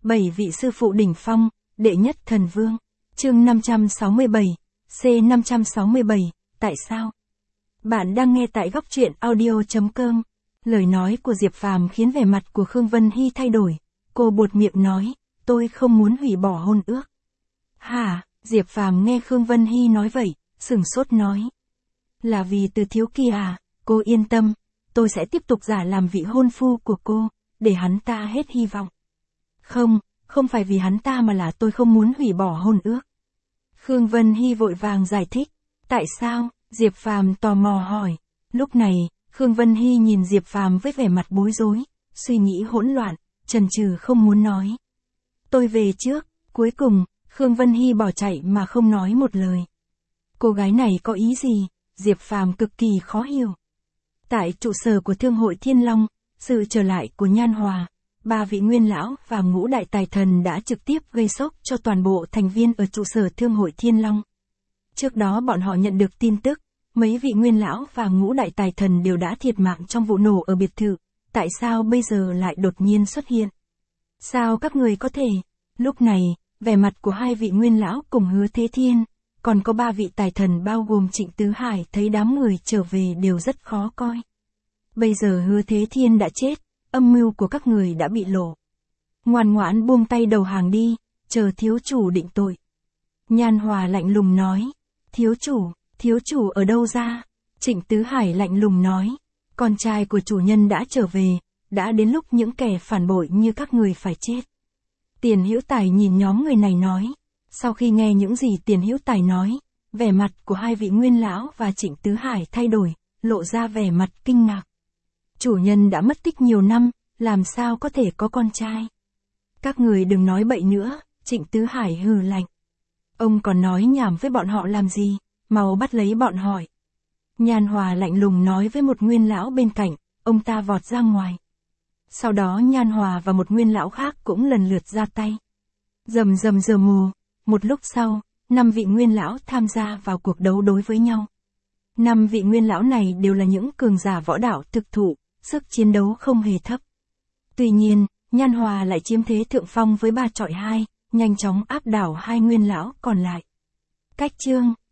7 vị sư phụ đỉnh phong, đệ nhất thần vương. Chương 567, C567, tại sao? Bạn đang nghe tại góc truyện audio.com. Lời nói của Diệp Phàm khiến vẻ mặt của Khương Vân Hy thay đổi. Cô buột miệng nói, tôi không muốn hủy bỏ hôn ước. Hả? Diệp Phàm nghe Khương Vân Hy nói vậy, sửng sốt nói. Là vì Từ Thiếu kia à? Cô yên tâm, tôi sẽ tiếp tục giả làm vị hôn phu của cô, để hắn ta hết hy vọng. Không phải vì hắn ta mà là tôi không muốn hủy bỏ hôn ước. Khương Vân Hy vội vàng giải thích. Tại sao? Diệp Phàm tò mò hỏi. Lúc này, Khương Vân Hy nhìn Diệp Phàm với vẻ mặt bối rối, suy nghĩ hỗn loạn, chần chừ không muốn nói. Tôi về trước. Cuối cùng, Khương Vân Hy bỏ chạy mà không nói một lời. Cô gái này có ý gì? Diệp Phàm cực kỳ khó hiểu. Tại trụ sở của Thương hội Thiên Long, sự trở lại của Nhan Hòa, 3 vị nguyên lão và ngũ đại tài thần đã trực tiếp gây sốc cho toàn bộ thành viên ở trụ sở Thương hội Thiên Long. Trước đó bọn họ nhận được tin tức, mấy vị nguyên lão và ngũ đại tài thần đều đã thiệt mạng trong vụ nổ ở biệt thự, tại sao bây giờ lại đột nhiên xuất hiện? Sao các người có thể? Lúc này, vẻ mặt của 2 vị nguyên lão cùng Hứa Thế Thiên, còn có 3 vị tài thần bao gồm Trịnh Tứ Hải thấy đám người trở về đều rất khó coi. Bây giờ Hứa Thế Thiên đã chết, âm mưu của các người đã bị lộ. Ngoan ngoãn buông tay đầu hàng đi, chờ thiếu chủ định tội. Nhan Hòa lạnh lùng nói. Thiếu chủ ở đâu ra? Trịnh Tứ Hải lạnh lùng nói. Con trai của chủ nhân đã trở về, đã đến lúc những kẻ phản bội như các người phải chết. Tiền Hữu Tài nhìn nhóm người này nói. Sau khi nghe những gì Tiền Hữu Tài nói, vẻ mặt của 2 vị nguyên lão và Trịnh Tứ Hải thay đổi, lộ ra vẻ mặt kinh ngạc. Chủ nhân đã mất tích nhiều năm, làm sao có thể có con trai? Các người đừng nói bậy nữa, Trịnh Tứ Hải hừ lạnh. Ông còn nói nhảm với bọn họ làm gì, mau bắt lấy bọn hỏi. Nhan Hòa lạnh lùng nói với một nguyên lão bên cạnh, ông ta vọt ra ngoài. Sau đó Nhan Hòa và một nguyên lão khác cũng lần lượt ra tay. Rầm rầm giờ mù, một lúc sau, 5 vị nguyên lão tham gia vào cuộc đấu đối với nhau. 5 vị nguyên lão này đều là những cường giả võ đạo thực thụ, sức chiến đấu không hề thấp. Tuy nhiên, Nhan Hòa lại chiếm thế thượng phong với 3 chọi 2, nhanh chóng áp đảo 2 nguyên lão còn lại. Cách chương